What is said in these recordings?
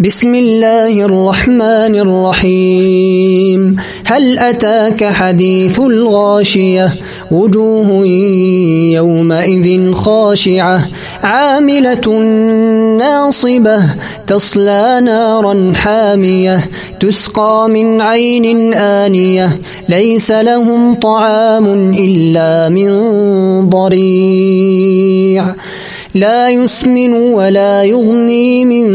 بسم الله الرحمن الرحيم هل أتاك حديث الغاشية وجوه يومئذ خاشعة عاملة ناصبة تصلى نارا حامية تسقى من عين آنية ليس لهم طعام إلا من ضريع لا يسمن ولا يغني من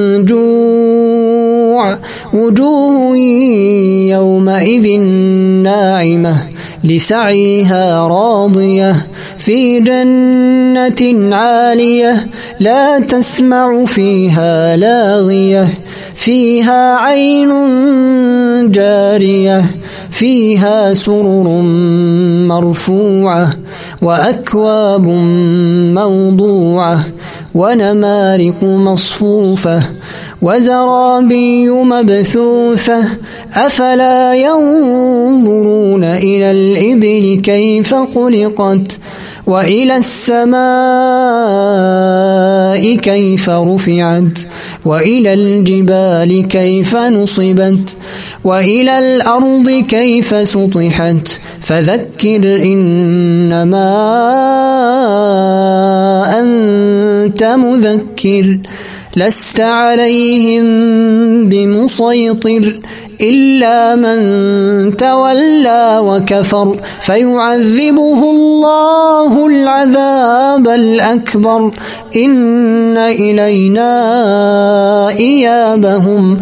جوع وجوه يومئذ ناعمة لسعيها راضية في جنة عالية لا تسمع فيها لاغية فيها عين جارية فيها سرر مرفوعة وأكواب موضوعة ونمارق مصفوفة وزرابي مبثوثة أفلا ينظرون إلى الإبل كيف خلقت وإلى السماء كيف رفعت وإلى الجبال كيف نصبت وإلى الأرض كيف سطحت فذكر إنما أنت مذكر لست عليهم بمسيطر إلا من تولى وكفر فيعذبه الله العذاب الأكبر إن إلينا إيابهم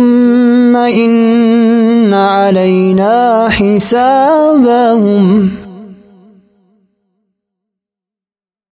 ثم إن علينا حسابهم.